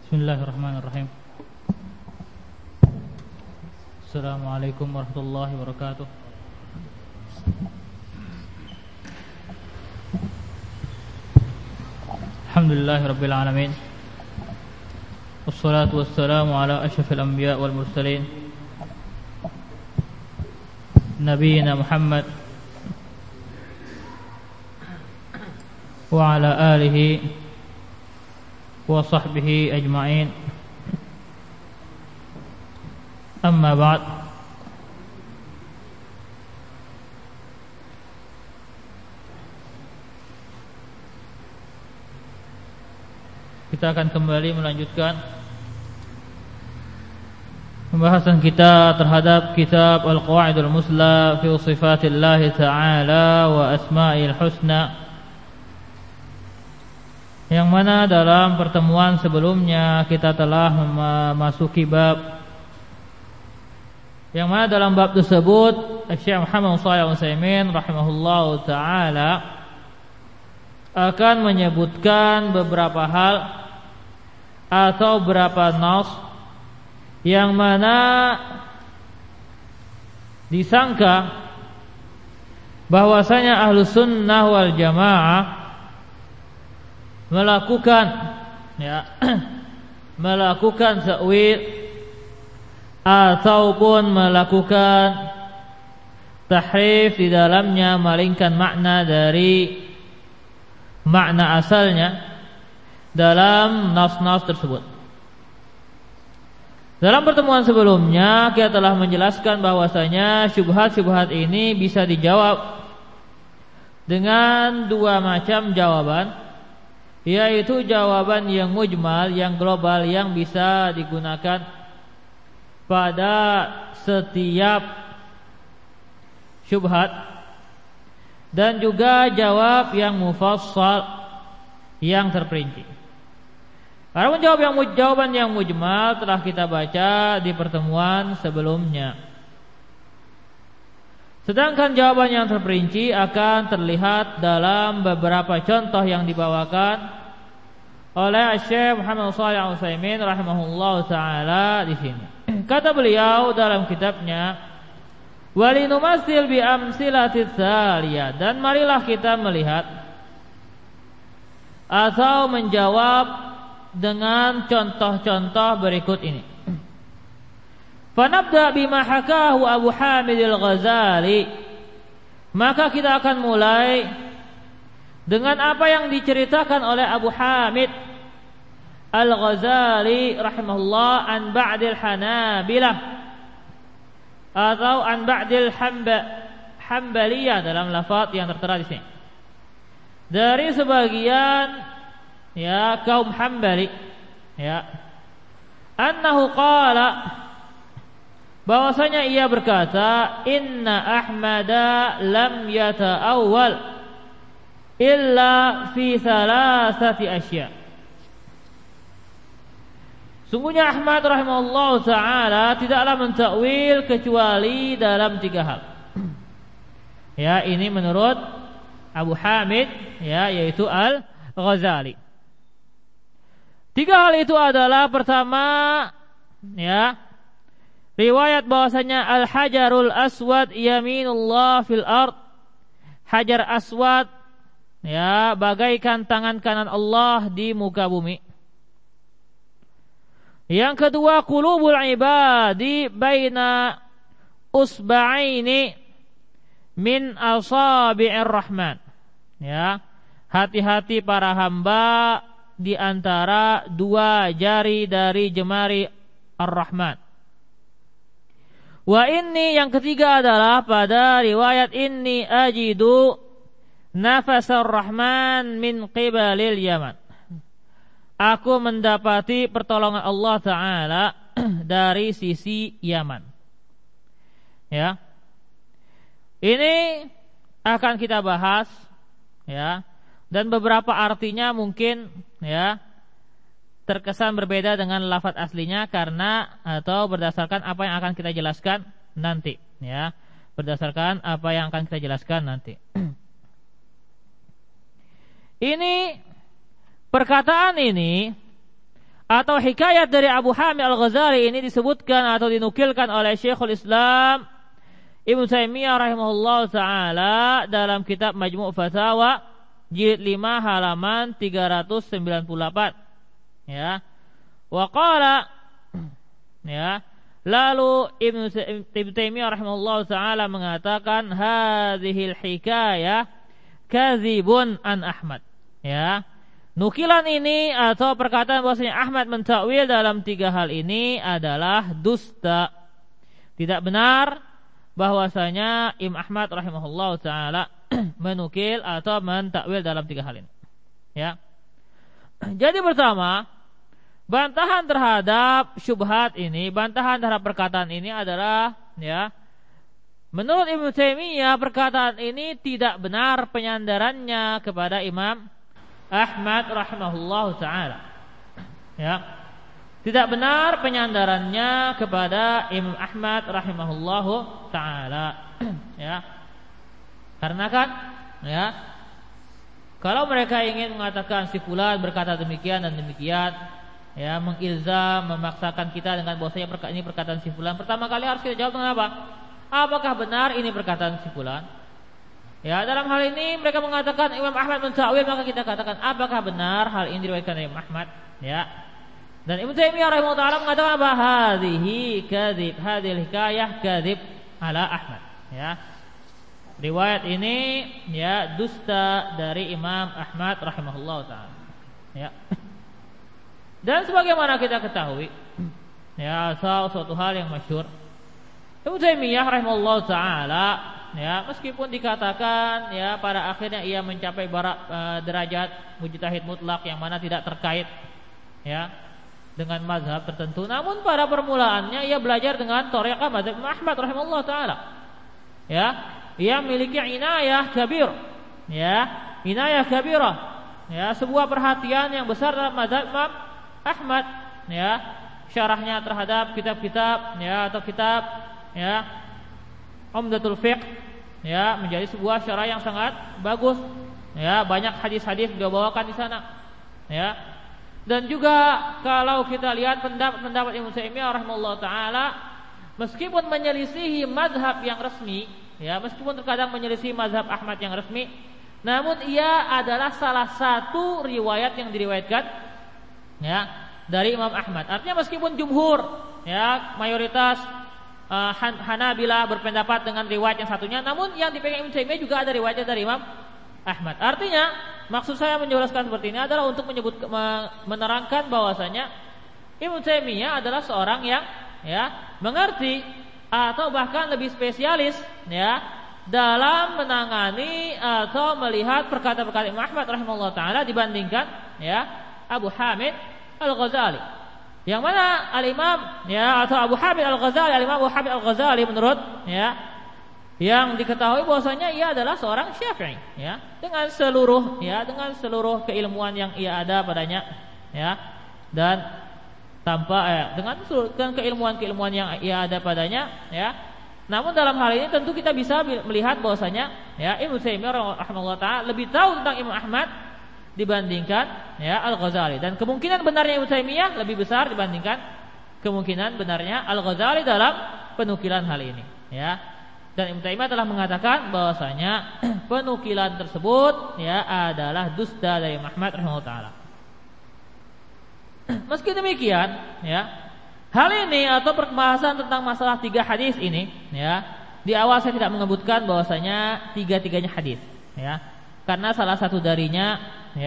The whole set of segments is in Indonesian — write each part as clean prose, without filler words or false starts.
Bismillahirrahmanirrahim. Assalamualaikum warahmatullahi wabarakatuh. Alhamdulillahirabbil alamin. Wassalatu wassalamu ala asyrafil anbiya wal mursalin nabiyina Muhammad wa ala alihi wa sahbihi ajma'in. Amma ba'd. Kita akan kembali melanjutkan pembahasan kita terhadap kitab Al-Qawaidul Musla fi Sifatillah Ta'ala wa Asma'il Husna, yang mana dalam pertemuan sebelumnya kita telah memasuki bab yang mana dalam bab tersebut Syekh Muhammad Shalih Al-Utsaimin rahimahullahu ta'ala akan menyebutkan beberapa hal atau beberapa nas yang mana disangka bahwasanya Ahlus Sunnah wal Jamaah melakukan ta'wil ataupun melakukan tahrif di dalamnya, malingkan makna dari makna asalnya dalam nas-nas tersebut. Dalam pertemuan sebelumnya kita telah menjelaskan bahwasanya syubhat-syubhat ini bisa dijawab dengan dua macam jawaban, yaitu jawaban yang mujmal, yang global, yang bisa digunakan pada setiap syubhat, dan juga jawab yang mufassal, yang terperinci. Adapun jawaban yang mujmal telah kita baca di pertemuan sebelumnya. Sedangkan jawaban yang terperinci akan terlihat dalam beberapa contoh yang dibawakan oleh Syekh Muhammad Shalih Al-Utsaimin rahimahullahu taala di sini. Kata beliau dalam kitabnya, "Walinumassil bi amsilatis saliyah," dan marilah kita melihat atau menjawab dengan contoh-contoh berikut ini. Fanabda bima hakahu Abu Hamid Al-Ghazali, maka kita akan mulai dengan apa yang diceritakan oleh Abu Hamid Al-Ghazali rahimahullah an ba'dil Hanabilah atau an ba'dil Hambaliyah dalam lafaz yang tertera di sini. Dari sebagian kaum Hambali, annahu qala, bahwasanya ia berkata, inna Ahmada lam yata'awwal illa fi thalathati asya. Sungguhnya Ahmad rahimahullah ta'ala tidaklah mentakwil kecuali dalam tiga hal. Ini menurut Abu Hamid, yaitu Al-Ghazali. Tiga hal itu adalah, pertama, riwayat bahwasanya al-hajarul aswad yaminullah fil ard, hajar aswad bagaikan tangan kanan Allah di muka bumi. Yang kedua, qulubul ibadi baina usba'aini min asabi'ir rahman. Hati-hati para hamba di antara dua jari dari jemari Ar-Rahman. Wa inni, yang ketiga adalah pada riwayat, inni ajidu nafasar Rahman min qibalil Yaman. Aku mendapati pertolongan Allah Ta'ala dari sisi Yaman. Ini akan kita bahas, dan beberapa artinya mungkin terkesan berbeda dengan lafaz aslinya karena atau berdasarkan apa yang akan kita jelaskan nanti, berdasarkan apa yang akan kita jelaskan nanti. Ini perkataan ini atau hikayat dari Abu Hamid Al-Ghazali ini disebutkan atau dinukilkan oleh Syekhul Islam Ibnu Taimiyah rahimahullah taala dalam kitab Majmu' Fatawa jilid 5 halaman 398. Ya. Wa qala, ya, lalu Ibnu Taimiyah rahimahullah taala mengatakan hadhil hikayah kadzibun an Ahmad. Ya. Nukilan ini atau perkataan bahwasanya Ahmad mentakwil dalam 3 hal ini adalah dusta. Tidak benar bahwasanya Imam Ahmad rahimahullah taala menukil atau mentakwil dalam 3 hal ini. Ya. Jadi pertama, bantahan terhadap syubhat ini, bantahan terhadap perkataan ini adalah, ya, menurut Ibnu Taimiyah perkataan ini tidak benar penyandarannya kepada Imam Ahmad rahimahullahu taala. Ya. Tidak benar penyandarannya kepada Imam Ahmad rahimahullahu taala. Ya. Karena kan, ya, kalau mereka ingin mengatakan si fulan berkata demikian dan demikian, ya, mengilzam, memaksakan kita dengan bahwasanya ini perkataan si fulan, pertama kali harus kita jawab dengan apa? Apakah benar ini perkataan si fulan? Ya, dalam hal ini mereka mengatakan Imam Ahmad mentakwil, maka kita katakan apakah benar hal ini diriwayatkan oleh Imam Ahmad? Ya. Dan Ibnu Taimiyah rahimahullah taala mengatakan apa? Hadhihi kadzib, hadhil hikayah kadzib ala Ahmad. Ya. Riwayat ini, ya, dusta dari Imam Ahmad rahimahullah taala. Ya. Dan sebagaimana kita ketahui, ya, suatu hal yang masyhur, Ibnu Taimiyah rahimahullah taala, ya, meskipun dikatakan, ya, pada akhirnya ia mencapai derajat mujtahid mutlak yang mana tidak terkait, ya, dengan mazhab tertentu, namun pada permulaannya ia belajar dengan thariqah mazhab Ahmad rahimahullah taala. Ya, ia memiliki inayah kabir, ya, inayah kabirah, ya, sebuah perhatian yang besar dalam mazhab Imam Ahmad, ya, syarahnya terhadap kitab-kitab, ya, atau kitab, ya, Umdatul Fiqh, ya, menjadi sebuah syarah yang sangat bagus, ya, banyak hadis-hadis beliau bawakan di sana, ya. Dan juga kalau kita lihat pendapat Ibnu Taimiyah rahimahullah taala, meskipun menyelisihi mazhab yang resmi, ya, meskipun terkadang menyelisihi mazhab Ahmad yang resmi, namun ia adalah salah satu riwayat yang diriwayatkan, ya, dari Imam Ahmad. Artinya meskipun jumhur, ya, mayoritas Hanabilah berpendapat dengan riwayat yang satunya, namun yang dipegang Ibnu Taimiyah juga ada riwayatnya dari Imam Ahmad. Artinya, maksud saya menjelaskan seperti ini adalah untuk menerangkan bahwasanya Ibnu Taimiyah adalah seorang yang, ya, mengerti atau bahkan lebih spesialis, ya, dalam menangani atau melihat perkataan-perkataan Imam Ahmad rahimahullah taala dibandingkan, ya, Abu Hamid Al-Ghazali. Yang mana al-Imam, ya, atau Abu Hamid Al-Ghazali, al-Imam Abu Hamid Al-Ghazali menurut, ya, yang diketahui bahwasanya ia adalah seorang Syafi'i, ya, dengan seluruh keilmuan yang ia ada padanya, ya, dan tanpa dengan keilmuan yang ia ada padanya, ya. Namun dalam hal ini tentu kita bisa melihat bahwasanya, ya, Ibnu Taimiyah rahimahullah taala lebih tahu tentang Imam Ahmad dibandingkan, ya, Al-Ghazali, dan kemungkinan benarnya Ibnu Taimiyah lebih besar dibandingkan kemungkinan benarnya Al-Ghazali dalam penukilan hal ini, ya. Dan Ibnu Taimiyah telah mengatakan bahwasanya penukilan tersebut, ya, adalah dusta dari Ahmad rahimahullah taala. Meski demikian, ya, hal ini atau perbahasan tentang masalah 3 hadis ini, ya, di awal saya tidak menyebutkan bahwasanya 3-tiganya hadis, ya, karena salah satu darinya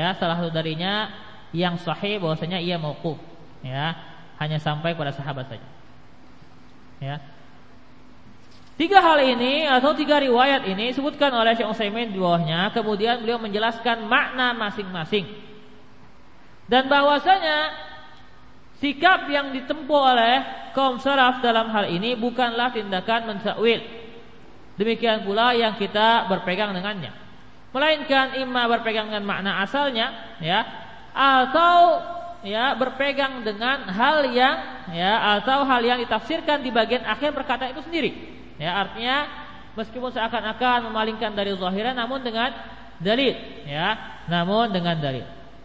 yang sahih bahwasanya ia mauquf, ya, hanya sampai pada sahabat saja, ya. 3 hal ini atau 3 riwayat ini disebutkan oleh Syekh Utsaimin di bawahnya, kemudian beliau menjelaskan makna masing-masing dan bahwasanya sikap yang ditempuh oleh kaum salaf dalam hal ini bukanlah tindakan mentakwil. Demikian pula yang kita berpegang dengannya, melainkan imma berpegang dengan makna asalnya, ya, atau, ya, berpegang dengan hal yang, ya, atau hal yang ditafsirkan di bagian akhir perkataan itu sendiri. Ya, artinya meskipun seakan-akan memalingkan dari zahirnya namun dengan dalil, ya, namun dengan dalil.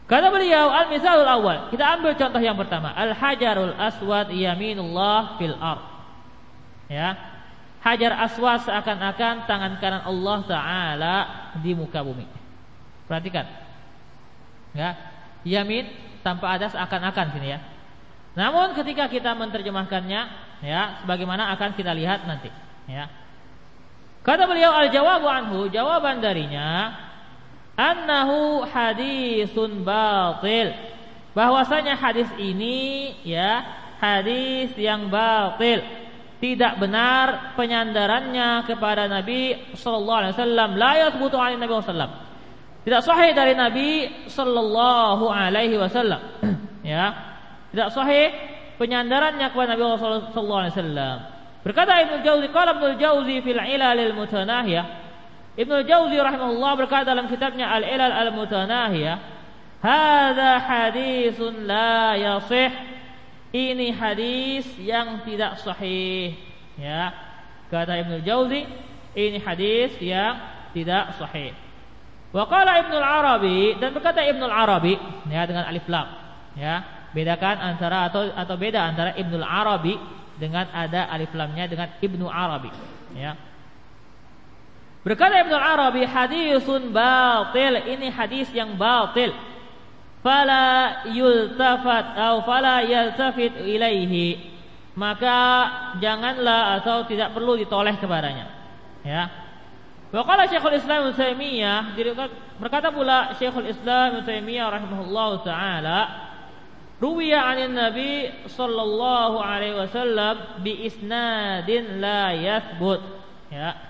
Kata beliau, al-misalul awal, kita ambil contoh yang pertama, al-hajarul aswad yaminullah fil ard. Ya. Hajar aswad seakan-akan tangan kanan Allah Ta'ala di muka bumi. Perhatikan. Ya. Yamin tanpa ada seakan-akan sini ya. Namun ketika kita menerjemahkannya, ya, sebagaimana akan kita lihat nanti, ya. Kata beliau, al-jawabu anhu, jawaban darinya, annahu hadisun batil, bahwasanya hadis ini, ya, hadis yang batil, tidak benar penyandarannya kepada Nabi sallallahu alaihi wasallam, la yathbutu 'an Nabi sallallahu alaihi wasallam, tidak sahih dari Nabi sallallahu alaihi wasallam, ya, tidak sahih penyandarannya kepada Nabi sallallahu alaihi wasallam. Berkata Ibnu Jauzi, qala Ibnu Jauzi fil Ilalil Mutanahiyah, Ibnu Jauzi rahimahullah berkata dalam kitabnya Al-Ilal Al-Mutanahiyah, hadza hadisun la yasih, ini hadis yang tidak sahih, ya. Kata Ibnu Jauzi, ini hadis yang tidak sahih. Wa qala Ibnu Arabi, dan berkata Ibnu Arabi, ya, dengan alif lam, ya. Bedakan antara atau beda antara Ibnu Arabi dengan ada alif lamnya dengan Ibnu Arabi, ya. Berkata Ibnu Arabi, hadisun batil, ini hadis yang batil. Fala yultafat atau fala yaltafit ilaihi, maka janganlah atau tidak perlu ditoleh kepadanya, ya. Wa qala Syekhul Islam Ibnu Taimiyah, berkata pula Syekhul Islam Ibnu Taimiyah rahimahullahu taala, ruwiya 'anin Nabi sallallahu alaihi wasallam bi isnadin la yathbut, ya.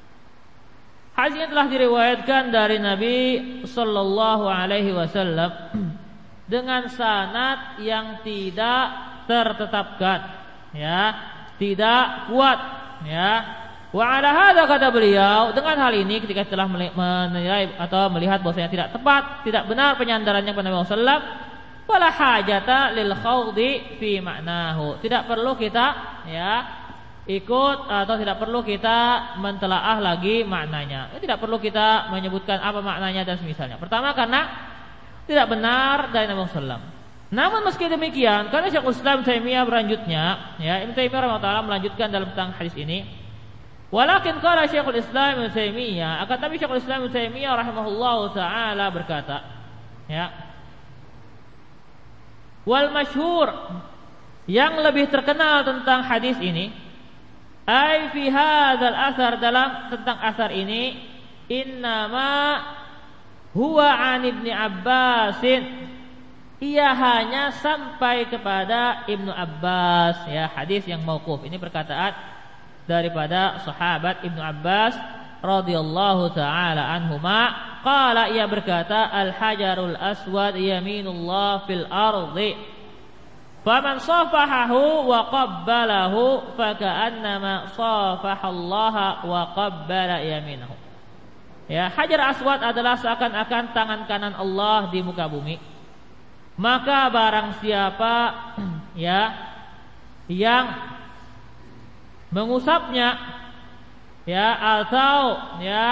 Hadis ini telah diriwayatkan dari Nabi sallallahu alaihi wasallam dengan sanad yang tidak tertetapkan, ya, tidak kuat, ya. Wa ala hadza, kata beliau, dengan hal ini ketika telah menilai atau melihat bahwasanya tidak tepat, tidak benar penyandarannya kepada Nabi sallallahu alaihi wasallam, wala hajata lil khawdi fi ma'nahu, tidak perlu kita, ya, ikut atau tidak perlu kita mentelaah lagi maknanya. Tidak perlu kita menyebutkan apa maknanya dan semisalnya. Pertama, karena tidak benar dari Nabi sallallahu. Namun meski demikian, karena Syekhul Islam Taimiyah berlanjutnya, ya, Ibnu Taimiyah rahimahullah melanjutkan dalam tentang hadis ini. Walakin qala Syekhul Islam Ibnu Taimiyah, akan tapi Syekhul Islam Ibnu Taimiyah rahimahullahu taala berkata, ya, wal masyhur, yang lebih terkenal tentang hadis ini, ai fi hadzal athar, dalam tentang asar ini, innama huwa an Ibnu Abbasin, ia hanya sampai kepada Ibnu Abbas, ya, hadis yang mauquf. Ini perkataan daripada sahabat Ibnu Abbas radhiyallahu taala anhuma. Qala, ia berkata, al hajarul aswad yaminullah fil ardi, faman safahahu wa qabbalahu faka'annama safahallaha wa qabbala yaminahu. Ya, hajar aswad adalah seakan-akan tangan kanan Allah di muka bumi. Maka barang siapa, ya, yang mengusapnya, ya, atau, ya,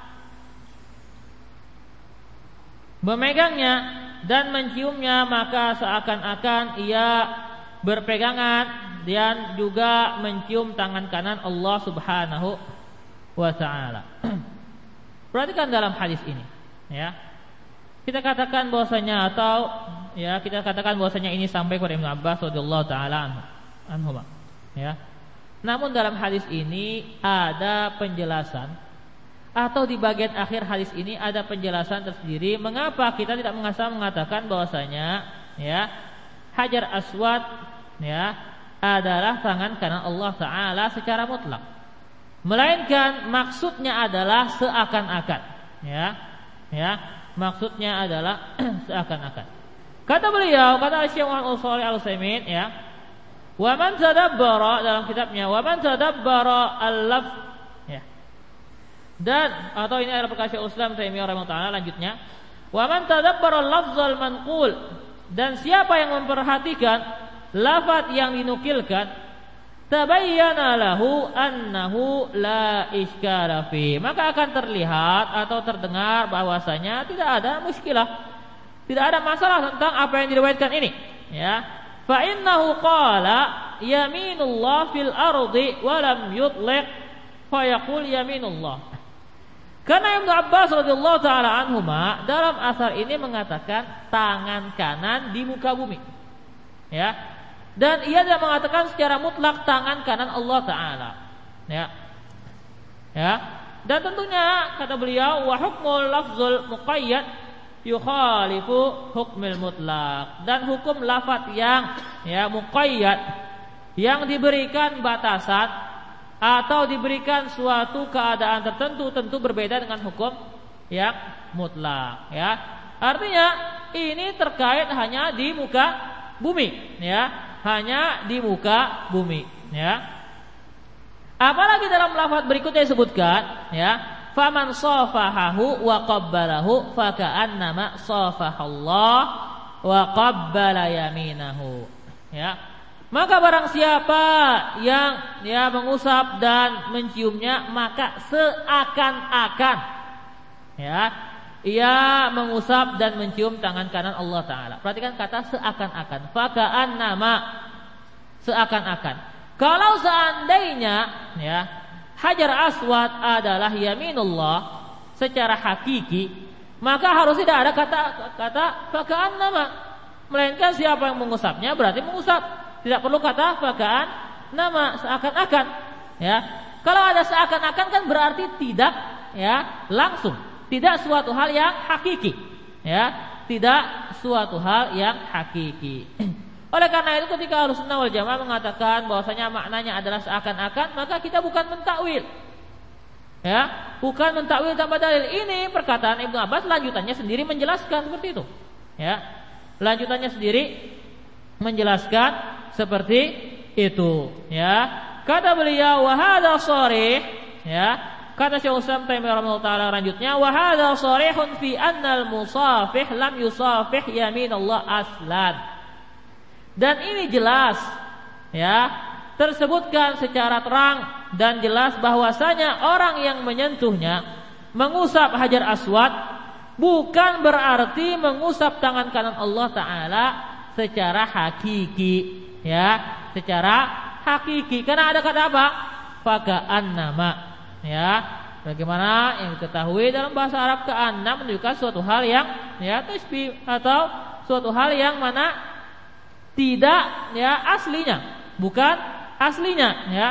memegangnya dan menciumnya, maka seakan-akan ia berpegangan dan juga mencium tangan kanan Allah Subhanahu wa taala. Perhatikan dalam hadis ini, ya. Kita katakan bahwasanya atau, ya, kita katakan bahwasanya ini sampai kepada Ibnu Abbas radhiyallahu taala anhuma, ya. Namun dalam hadis ini ada penjelasan, atau di bagian akhir hadis ini ada penjelasan tersendiri mengapa kita tidak mengatakan bahwasanya, ya, hajar aswad, ya, adalah tangan kanan Allah taala secara mutlak, melainkan maksudnya adalah seakan-akan, ya, ya, maksudnya adalah seakan-akan. Kata beliau, kata Syekh Muhammad Shalih Al-Utsaimin, ya, wa man tadabbara, dalam kitabnya, wa man tadabbara al-lafz, ya. Dan atau ini adalah perkataan Syekh Islam Taimiyah rahimahullah, lanjutnya, wa man tadabbara al-lafzal manqul, dan siapa yang memperhatikan lafaz yang dinukilkan, tabayyana lahu annahu la iskala fi, maka akan terlihat atau terdengar bahwasanya tidak ada muskilah, Tidak ada masalah tentang apa yang diriwayatkan ini, ya. Fa innahu qala yaminullah fil ardi wa lam yutliq fa yaqul yaminullah. Karena Ibnu Abbas radhiyallahu taala anhuma dalam asar ini mengatakan tangan kanan di muka bumi. Ya. Dan ia tidak mengatakan secara mutlak tangan kanan Allah taala. Ya. Ya. Dan tentunya kata beliau wa hukmul lafzul muqayyad yukhalifu hukmil mutlak, dan hukum lafaz yang muqayyad yang diberikan batasan atau diberikan suatu keadaan tertentu tentu berbeda dengan hukum yang mutlak, ya. Artinya ini terkait hanya di muka bumi, ya, hanya di muka bumi, ya. Apalagi dalam lafaz berikutnya disebutkan, ya, faman safahahu wa qabbalahu faka'annama safahallah wa qabbala yaminahu, ya. Maka barang siapa yang mengusap dan menciumnya, maka seakan-akan ia mengusap dan mencium tangan kanan Allah taala. Perhatikan kata seakan-akan, faka'annama, seakan-akan. Kalau seandainya Hajar Aswad adalah yaminullah secara hakiki, maka harus tidak ada kata faka'annama, melainkan siapa yang mengusapnya berarti mengusap. Tidak perlu kata faka'annama, seakan-akan, ya. Kalau ada seakan-akan kan berarti tidak, ya, langsung, tidak suatu hal yang hakiki, ya, tidak suatu hal yang hakiki. Oleh karena itu ketika Ahlussunnah wal Jamaah mengatakan bahwasanya maknanya adalah seakan-akan, maka kita bukan mentakwil. Ya, bukan mentakwil tanpa dalil. Ini perkataan Ibnu Abbas, lanjutannya sendiri menjelaskan seperti itu. Ya. Lanjutannya sendiri menjelaskan seperti itu, ya. Kata beliau wa hadza sharih, ya. Kata Syekh Utsaimin rahimahullah taala lanjutnya, wa hadza sharihun fi annal musafih lam yusafih yaminallah aslan. Dan ini jelas, ya, tersebutkan secara terang dan jelas bahwasanya orang yang menyentuhnya, mengusap Hajar Aswad, bukan berarti mengusap tangan kanan Allah taala secara hakiki, ya, secara hakiki. Karena ada kata apa? Faka'annama, ya. Bagaimana yang diketahui dalam bahasa Arab, ka'anna menunjukkan suatu hal yang, ya, tasbih atau suatu hal yang mana tidak, ya, aslinya, bukan aslinya, ya.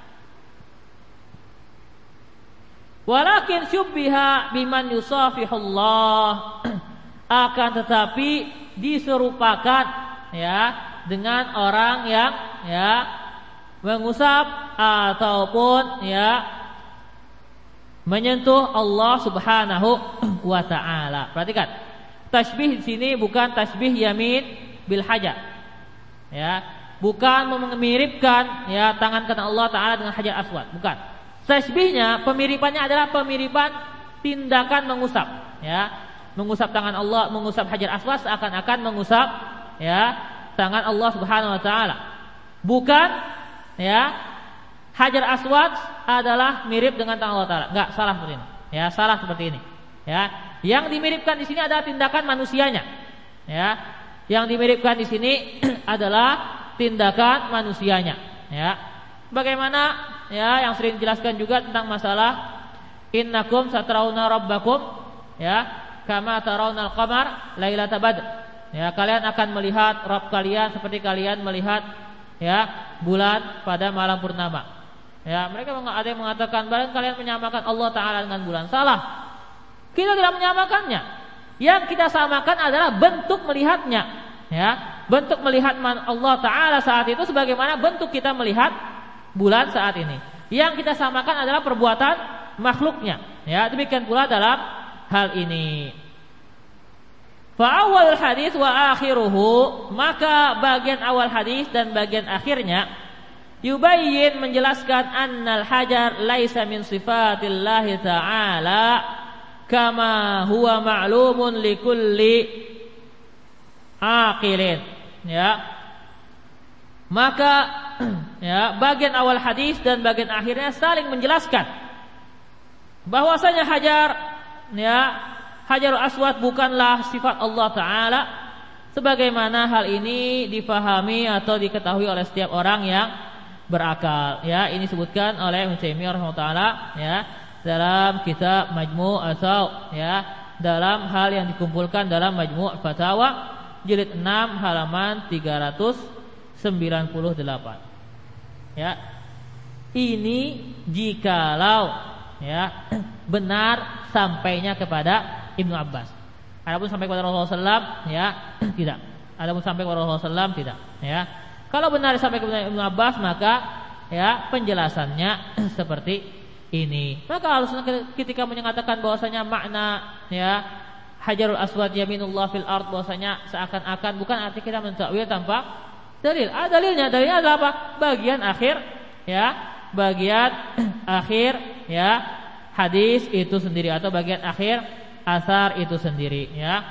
Walakin syubbiha biman yusafihullah, akan tetapi diserupakan, ya, dengan orang yang, ya, mengusap ataupun, ya, menyentuh Allah Subhanahu wa taala. Perhatikan, tasbih di sini bukan tasbih yamin bil hajar. Ya, bukan memiripkan, ya, tangan kanan Allah taala dengan Hajar Aswad, bukan. Tasbihnya, pemiripannya adalah pemiripan tindakan mengusap, ya. Mengusap tangan Allah, mengusap Hajar Aswad seakan-akan mengusap, ya, tangan Allah Subhanahu wa taala. Bukan, ya, Hajar Aswad adalah mirip dengan tangan Allah taala. Enggak, salah seperti ini. Ya, salah seperti ini. Ya, yang dimiripkan di sini adalah tindakan manusianya. Ya. Yang dimiripkan di sini adalah tindakan manusianya, ya. Bagaimana, ya, yang sering dijelaskan juga tentang masalah innakum satarauna rabbakum, ya, kama taraunal qamar lailatal badr. Ya, kalian akan melihat Rabb kalian seperti kalian melihat, ya, bulan pada malam purnama. Ya, mereka ada yang mengatakan barang kalian menyamakan Allah taala dengan bulan. Salah. Kita tidak menyamakannya. Yang kita samakan adalah bentuk melihatnya, ya. Bentuk melihat Allah taala saat itu sebagaimana bentuk kita melihat bulan saat ini. Yang kita samakan adalah perbuatan makhluknya, ya. Demikian pula dalam hal ini. Fa awal hadis wa akhiruhu, maka bagian awal hadis dan bagian akhirnya yubayyin, menjelaskan annal hajar laisa min sifatillahi ta'ala kama huwa ma'lumun likulli aqilin, ya. Maka, ya, bagian awal hadis dan bagian akhirnya saling menjelaskan bahwasanya hajar, ya, Hajarul Aswad bukanlah sifat Allah Ta'ala, sebagaimana hal ini difahami atau diketahui oleh setiap orang yang berakal. Ya, ini disebutkan oleh Ibnu Taimiyah rahimahullah ya dalam kitab Majmu' atau ya dalam hal yang dikumpulkan dalam Majmu' Fatawa jilid 6 halaman 398. Ya. Ini jikalau ya benar sampainya kepada Ibnu Abbas. Adapun sampai kepada Rasulullah SAW ya tidak. Adapun sampai kepada Rasulullah SAW tidak. Ya. Kalau benar sampai kepada Ibnu Abbas maka ya penjelasannya seperti ini. Maka harus ketika menyatakan bahwasanya makna ya Hajarul Aswad yaminullah fil ard bahwasanya seakan-akan bukan arti kita mentakwil tanpa dalil. Dalilnya adalah apa? Bagian akhir ya, bagian akhir ya hadis itu sendiri atau bagian akhir asar itu sendiri ya.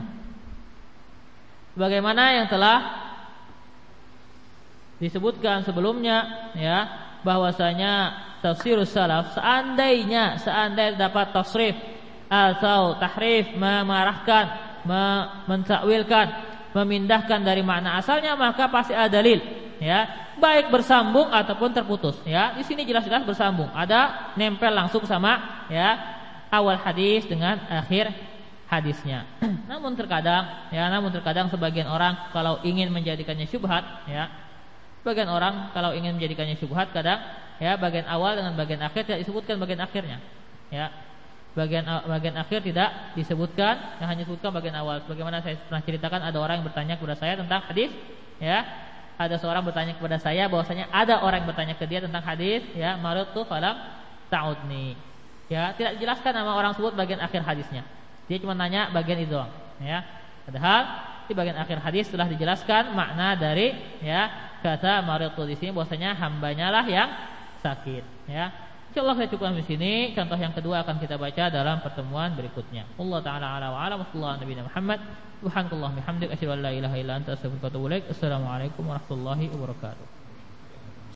Bagaimana yang telah disebutkan sebelumnya ya bahwasanya tafsirus salaf seandainya dapat tasrif atau tahrif memarahkan, mentakwilkan, memindahkan dari makna asalnya maka pasti ada dalil ya, baik bersambung ataupun terputus ya. Di sini jelas-jelas bersambung, ada nempel langsung sama ya awal hadis dengan akhir hadisnya. Namun terkadang sebagian orang kalau ingin menjadikannya syubhat ya, bagian orang kalau ingin menjadikannya syubhat kadang ya bagian awal dengan bagian akhir tidak disebutkan bagian akhirnya ya. Bagian akhir tidak disebutkan, yang hanya disebutkan bagian awal. Bagaimana saya pernah ceritakan, ada orang yang bertanya kepada saya tentang hadis ya. Ada seorang bertanya kepada saya bahwasanya ada orang yang bertanya ke dia tentang hadis ya, maridtu falam ta'udni. Ya, tidak dijelaskan nama orang tersebut bagian akhir hadisnya. Dia cuma nanya bagian itu doang ya. Padahal di bagian akhir hadis telah dijelaskan makna dari ya kata maridtu di sini bahwasanya hambanya lah yang sakit ya. Insyaallah saya cukupkan di sini. Contoh yang kedua akan kita baca dalam pertemuan berikutnya. Allah taala ala wa ala Muhammad Muhammad. Subhanallah bihamdik asyhadu an la ilaha illa anta astaghfiruka wa atubu ilaik. Assalamualaikum warahmatullahi wabarakatuh.